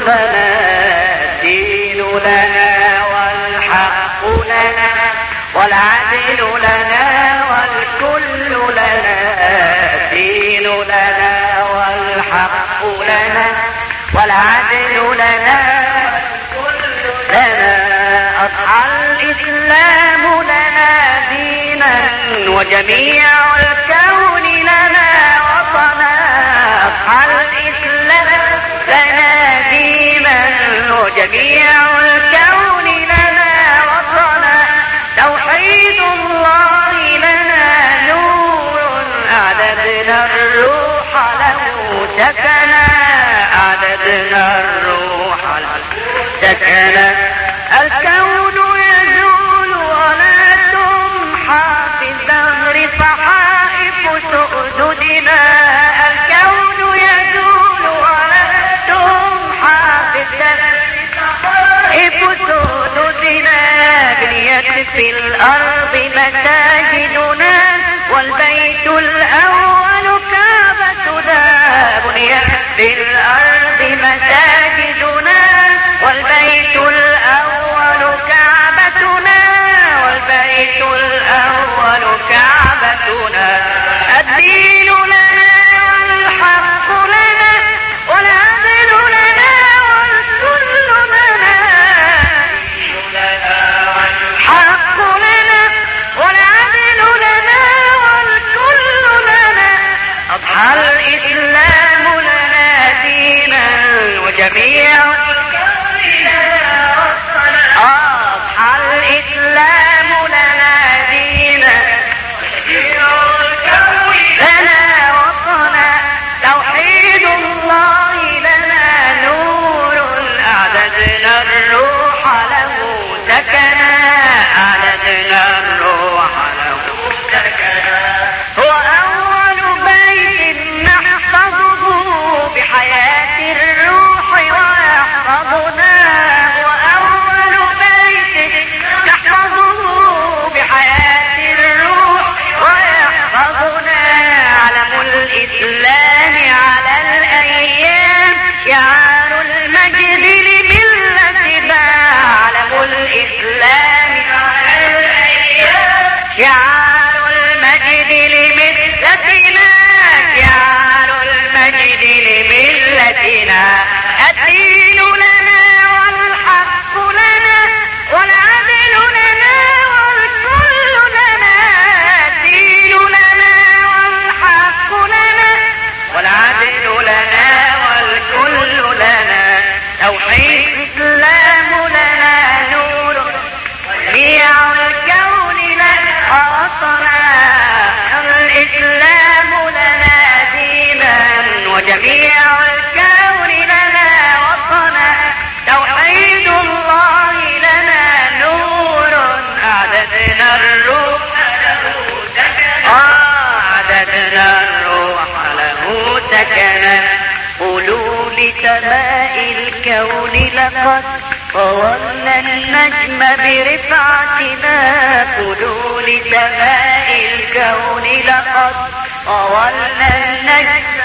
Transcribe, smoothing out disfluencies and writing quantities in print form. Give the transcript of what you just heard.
لنا، الدين لنا والحق لنا والعدل لنا والكل لنا، الدين لنا والحق لنا والعدل لنا والكل لنا. أضحى الإسلام لنا دينا وجميع الكون لنا وطنا. أضحى الإسلام لنا دينا وجميع الكون لنا وطنا. توحيد الله لنا نور، أعددنا الروح له سكنا، أعددنا الروح له سكنا. الكون يزول ولا تمحى في الدهر صحائف سؤددنا. الكون يزول ولا تمحى في الدهر صحائف سؤددنا. بنيت في الأرض مساجدنا والبيت الأول كعبتنا. بنيت في الأرض مساجدنا والبيت الأول كعبتنا، والبيت الأول كعبتنا. الدين لنا والحق لنا والعدل لنا والكل لنا، الحق لنا والعدل لنا والكل لنا. أضحى الإسلام لنا دينا وجميع أضحى الإسلام لنا دينا لنا وطنا. توحيد الله لنا نور، أعددنا الروح له سكنا، أعددنا الروح له سكنا. هو أول بيت نحفظه بحياة الروح ويحفظنا. الإسلام على الأيام يعار المجد لملتنا. علم الإسلام على الأيام يعار المجد لملتنا، يعار المجد لملتنا. الدين لنا والحق لنا والعدل لنا والكل لنا. الدين لنا والحق لنا والعدل لنا والكل لنا. توحيد الإسلام لنا نور، جميع الكون لنا وطنا. الإسلام لنا دينا وجميع الكون لنا وطنا. توحيد الله لنا نور، أعددنا الروح له سكنا، أعددنا الروح له سكنا. قولوا لسماء الكون لقد طولنا النجم برفعتنا. قولوا لسماء الكون لقد طولنا النجم